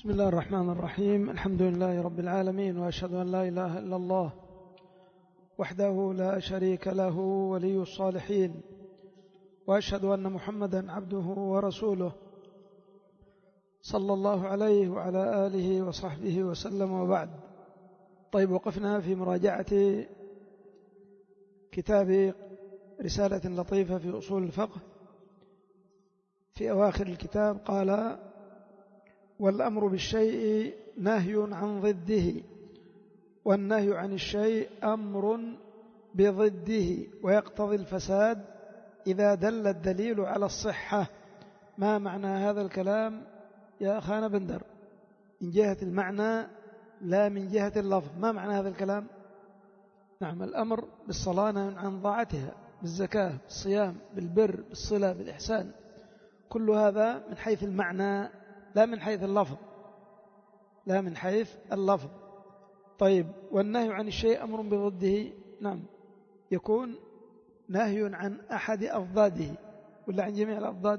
بسم الله الرحمن الرحيم. الحمد لله رب العالمين، وأشهد أن لا إله إلا الله وحده لا شريك له ولي الصالحين، وأشهد أن محمدا عبده ورسوله صلى الله عليه وعلى آله وصحبه وسلم، وبعد. طيب، وقفنا في مراجعة كتاب رسالة لطيفة في أصول الفقه. في أواخر الكتاب قال: والأمر بالشيء نهي عن ضده، والنهي عن الشيء أمر بضده، ويقتضي الفساد إذا دل الدليل على الصحة. ما معنى هذا الكلام يا أخانا بندر؟ من جهة المعنى لا من جهة اللفظ. ما معنى هذا الكلام؟ نعم، الأمر بالصلاة نهي عن ضاعتها، بالزكاة، بالصيام، بالبر، بالصلة، بالإحسان، كل هذا من حيث المعنى لا من حيث اللفظ، لا من حيث اللفظ. طيب، والنهي عن الشيء أمر بضده، نعم، يكون نهي عن أحد أضداده ولا عن جميع الأضداد؟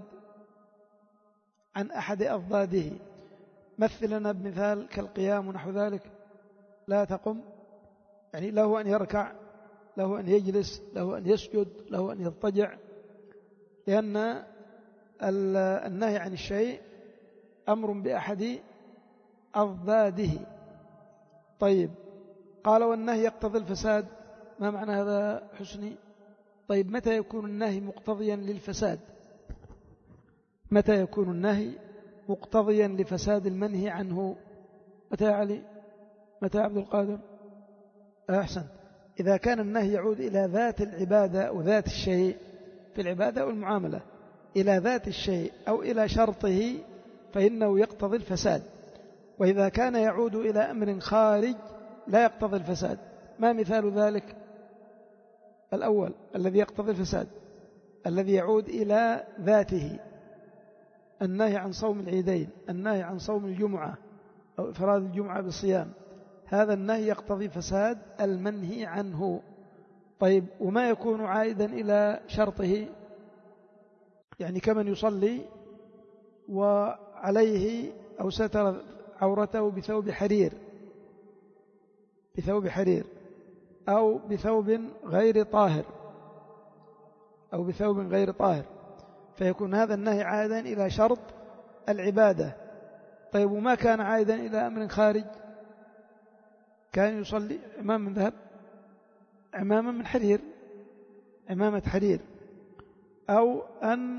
عن أحد أضداده. مثل لنا بمثال كالقيام ونحو ذلك. لا تقم، يعني له أن يركع، له أن يجلس، له أن يسجد، له أن يضطجع، لأن النهي عن الشيء أمر بأحد أضداده. طيب، قال: والنهي يقتضي الفساد. ما معنى هذا حسني؟ طيب، متى يكون النهي مقتضيا للفساد؟ متى يكون النهي مقتضيا لفساد المنهي عنه؟ متى يا علي؟ متى يا عبد القادر؟ أحسن. إذا كان النهي يعود إلى ذات العبادة أو ذات الشيء، في العبادة والمعاملة، إلى ذات الشيء أو إلى شرطه، فإنه يقتضي الفساد. وإذا كان يعود إلى أمر خارج لا يقتضي الفساد. ما مثال ذلك؟ الأول الذي يقتضي الفساد الذي يعود إلى ذاته، النهي عن صوم العيدين، النهي عن صوم الجمعة أو إفراد الجمعة بالصيام، هذا النهي يقتضي فساد المنهي عنه. طيب، وما يكون عائدا إلى شرطه؟ يعني كمن يصلي وعليه أو ستر عورته بثوب حرير، بثوب حرير، أو بثوب غير طاهر، أو بثوب غير طاهر، فيكون هذا النهي عائدا إلى شرط العبادة. طيب، وما كان عائدا إلى أمر خارج؟ كان يصلي عمام من ذهب، عماما من حرير، عمامة حرير، أو أن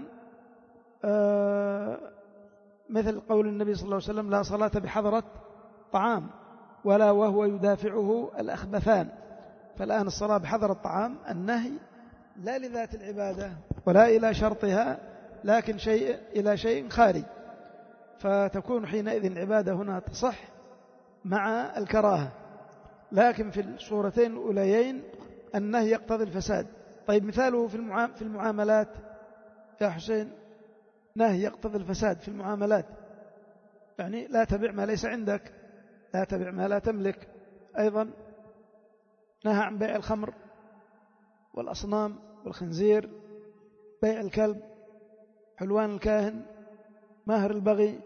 مثل قول النبي صلى الله عليه وسلم: لا صلاة بحضرة طعام ولا وهو يدافعه الأخبثان. فالآن الصلاة بحضرة الطعام النهي لا لذات العبادة ولا إلى شرطها، لكن إلى شيء خارج، فتكون حينئذ العبادة هنا تصح مع الكراهة. لكن في الصورتين الأوليين النهي يقتضي الفساد. طيب، مثاله في المعاملات يا حسين، نهي يقتضي الفساد في المعاملات، يعني لا تبيع ما ليس عندك، لا تبيع ما لا تملك. أيضا نهى عن بيع الخمر والأصنام والخنزير، بيع الكلب، حلوان الكاهن، ماهر البغي،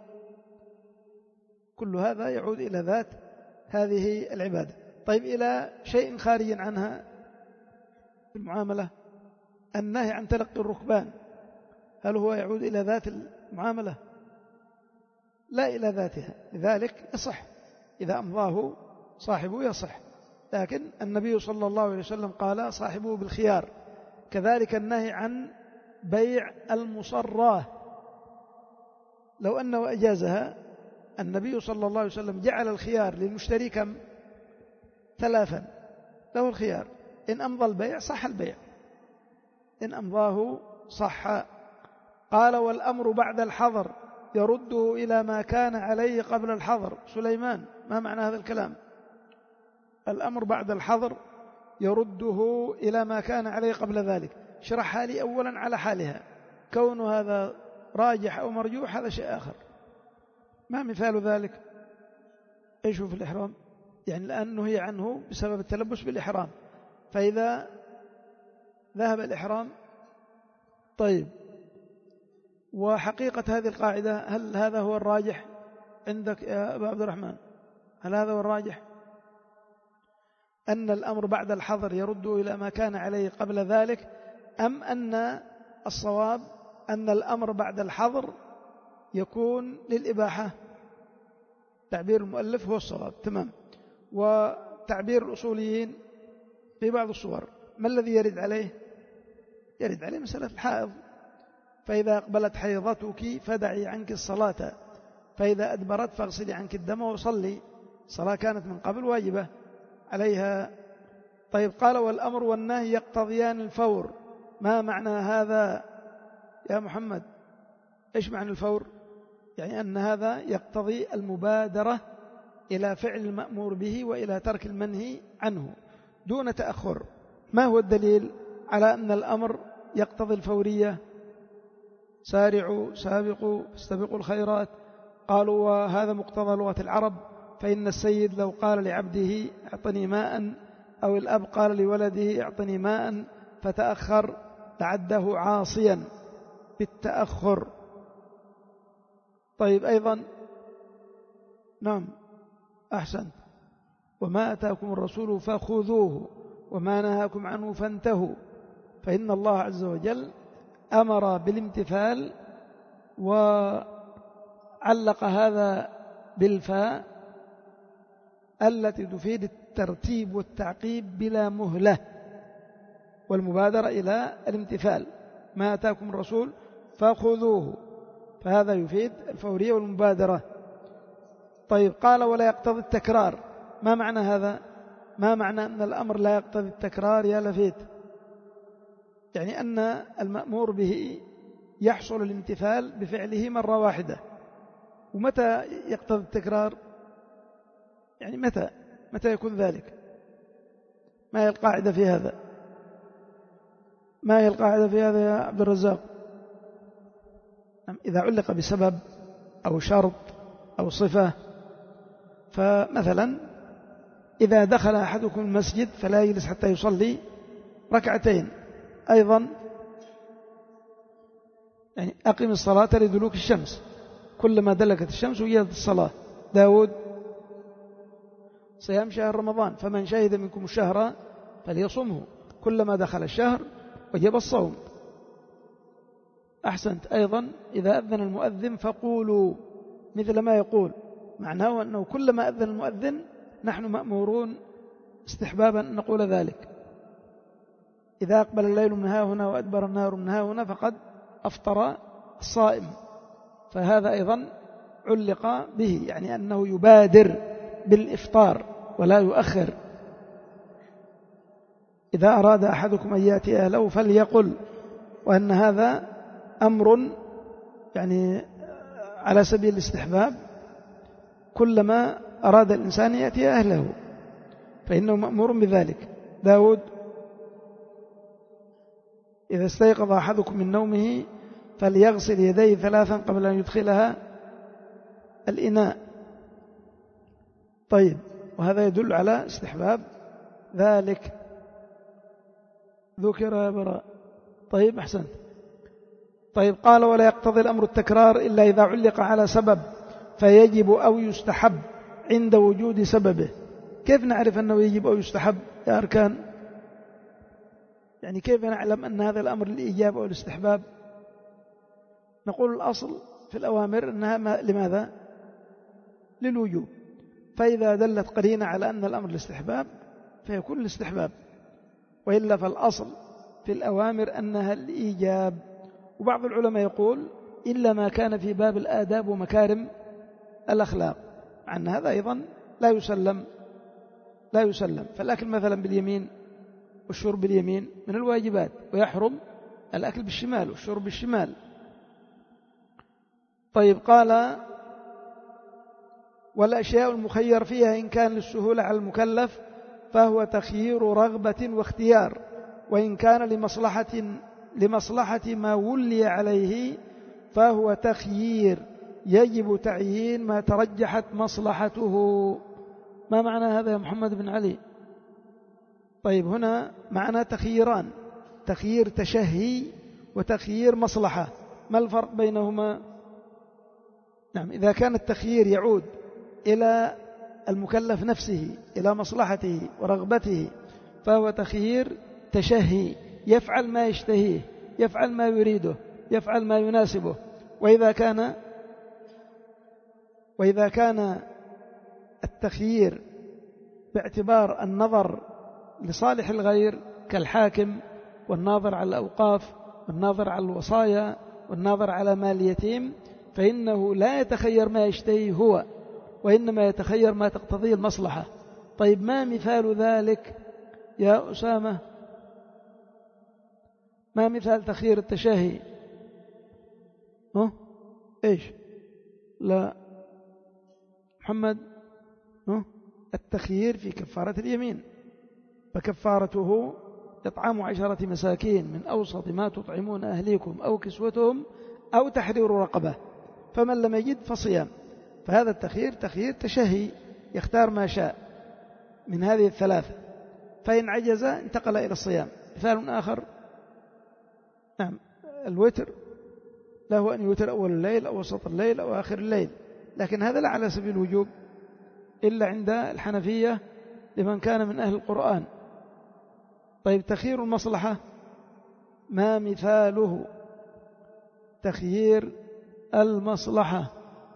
كل هذا يعود إلى ذات هذه العبادة. طيب، إلى شيء خارج عنها في المعاملة، النهي عن تلقي الركبان، هل هو يعود إلى ذات المعاملة؟ لا إلى ذاتها، لذلك يصح إذا أمضاه صاحبه يصح. لكن النبي صلى الله عليه وسلم قال: صاحبه بالخيار. كذلك النهي عن بيع المصراه، لو أنه أجازها النبي صلى الله عليه وسلم جعل الخيار للمشتري كم؟ 3، له الخيار، إن أمضى البيع صح البيع، إن أمضاه صح. قال: والأمر بعد الحظر يرده إلى ما كان عليه قبل الحظر. سليمان، ما معنى هذا الكلام؟ الأمر بعد الحظر يرده إلى ما كان عليه قبل ذلك. اشرحها لي أولا على حالها، كون هذا راجح أو مرجوح هذا شيء آخر. ما مثال ذلك؟ إيش هو في الإحرام؟ يعني الآن نهي عنه بسبب التلبس بالإحرام، فإذا ذهب الإحرام. طيب، وحقيقة هذه القاعدة هل هذا هو الراجح عندك يا أبا عبد الرحمن؟ هل هذا هو الراجح؟ أن الأمر بعد الحظر يرد إلى ما كان عليه قبل ذلك، أم أن الصواب أن الأمر بعد الحظر يكون للإباحة؟ تعبير المؤلف هو الصواب. تمام. وتعبير الأصوليين في بعض الصور ما الذي يرد عليه؟ يرد عليه مسألة الحائض، فإذا أقبلت حيضتك فدعي عنك الصلاة فإذا أدبرت فاغسلي عنك الدم وصلي. الصلاة كانت من قبل واجبة عليها. طيب قال والأمر والنهي يقتضيان الفور. ما معنى هذا يا محمد؟ إيش معنى الفور؟ يعني أن هذا يقتضي المبادرة إلى فعل المأمور به وإلى ترك المنهي عنه دون تأخر. ما هو الدليل على أن الأمر يقتضي الفورية؟ سارعوا سابقوا استبقوا الخيرات. قالوا وهذا مقتضى لغة العرب، فإن السيد لو قال لعبده اعطني ماء، أو الأب قال لولده اعطني ماء فتأخر لعده عاصيا بالتأخر. طيب أيضا نعم أحسنت، وما أتاكم الرسول فخذوه وما نهاكم عنه فانتهوا، فإن الله عز وجل أمر بالامتثال وعلق هذا بالفاء التي تفيد الترتيب والتعقيب بلا مهلة والمبادرة إلى الامتثال. ما أتاكم الرسول فخذوه، فهذا يفيد الفورية والمبادرة. طيب قال ولا يقتضي التكرار. ما معنى هذا؟ ما معنى أن الأمر لا يقتضي التكرار يا لفيت؟ يعني أن المأمور به يحصل الامتثال بفعله مرة واحدة. ومتى يقتضي التكرار؟ يعني متى يكون ذلك؟ ما هي القاعدة في هذا؟ ما هي القاعدة في هذا يا عبد الرزاق؟ إذا علق بسبب أو شرط أو صفة، فمثلا إذا دخل أحدكم المسجد فلا يجلس حتى يصلي ركعتين. أيضا يعني أقم الصلاة لدلوك الشمس، كلما دلكت الشمس وجدت الصلاة. داود صيام شهر رمضان، فمن شهد منكم الشهر فليصمه، كلما دخل الشهر وجب الصوم. أحسنت. أيضا إذا أذن المؤذن فقولوا مثل ما يقول، معناه أنه كلما أذن المؤذن نحن مأمورون استحبابا أن نقول ذلك. إذا أقبل الليل من ها هنا وأدبر النهار من ها هنا فقد أفطر الصائم، فهذا أيضا علق به، يعني أنه يبادر بالإفطار ولا يؤخر. إذا أراد أحدكم أن يأتي أهله فليقل، وأن هذا أمر يعني على سبيل الاستحباب، كلما أراد الإنسان يأتي أهله فإنه مأمور بذلك. داود إذا استيقظ أحدكم من نومه فليغسل يديه 3 قبل أن يدخلها الإناء. طيب، وهذا يدل على استحباب ذلك. ذكر يا براء. طيب أحسنت. طيب قال ولا يقتضي الأمر التكرار إلا إذا علق على سبب فيجب أو يستحب عند وجود سببه. كيف نعرف أنه يجب أو يستحب يا أركان؟ يعني كيف نعلم أن هذا الأمر للإيجاب أو الاستحباب؟ نقول الأصل في الأوامر أنها لماذا؟ للوجوب، فإذا دلت قرينة على أن الأمر الاستحباب فيكون الاستحباب، وإلا فالأصل في الأوامر أنها الإيجاب. وبعض العلماء يقول إلا ما كان في باب الآداب ومكارم الأخلاق، عن هذا أيضا لا يسلم. فالأكل مثلا باليمين والشرب باليمين من الواجبات، ويحرم الأكل بالشمال والشرب بالشمال. طيب قال والأشياء المخير فيها إن كان للسهولة على المكلف فهو تخيير رغبة واختيار، وإن كان لمصلحة ما ولي عليه فهو تخيير يجب تعيين ما ترجحت مصلحته. ما معنى هذا يا محمد بن علي؟ طيب هنا معنى تخييران، تخيير تشهي وتخيير مصلحة. ما الفرق بينهما؟ نعم، إذا كان التخيير يعود إلى المكلف نفسه، إلى مصلحته ورغبته، فهو تخيير تشهي، يفعل ما يشتهيه، يفعل ما يريده، يفعل ما يناسبه. وإذا كان التخيير باعتبار النظر لصالح الغير كالحاكم والناظر على الأوقاف والناظر على الوصايا والناظر على مال اليتيم، فإنه لا يتخير ما يشتهيه هو، وإنما يتخير ما تقتضيه المصلحة. طيب ما مثال ذلك يا أسامة؟ ما مثال تخيير التشهي؟ إيش؟ لا محمد؟ التخيير في كفارة اليمين، فكفارته إطعام 10 مساكين من أوسط ما تطعمون أهليكم أو كسوتهم أو تحرير رقبة، فمن لم يجد فصيام. فهذا التخيير تخيير تشهي، يختار ما شاء من هذه الثلاثة، فإن عجز انتقل إلى الصيام. مثال آخر، نعم، الوتر له أن يوتر أول الليل أو وسط الليل أو آخر الليل، لكن هذا لا على سبيل الوجوب إلا عند الحنفية لمن كان من أهل القرآن. طيب تخيير المصلحة ما مثاله؟ تخيير المصلحة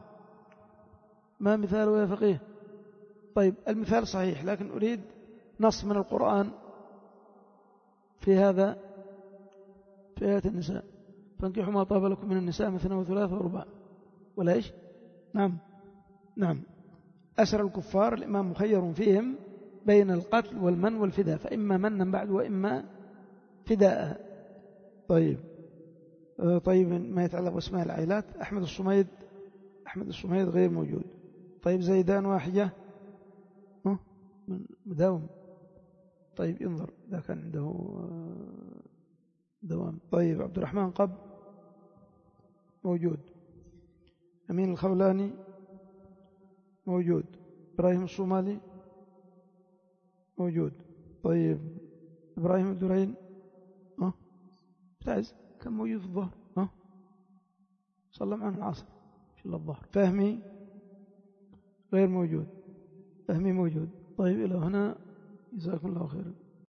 ما مثاله يا فقيه؟ طيب المثال صحيح، لكن أريد نص من القرآن في هذا، في آية النساء: فانكحوا ما طاب لكم من النساء مثنى وثلاث ورباع. ولا إيش؟ نعم أسر الكفار الإمام مخير فيهم بين القتل والمن والفداء، فإما منا بعد وإما فداء. طيب ما يتعلق باسماء العائلات، أحمد الصميد غير موجود. طيب زيدان واحدة مداوم. طيب انظر إذا كان عنده دوام. طيب عبد الرحمن قب موجود. أمين الخولاني موجود. إبراهيم الصومالي موجود. طيب إبراهيم الدرين بتعز كان موجود في الظهر، صلى معنا العصر إن شاء الله الظهر. فهمي غير موجود. فهمي موجود. طيب إلى هنا، جزاكم الله خيرا.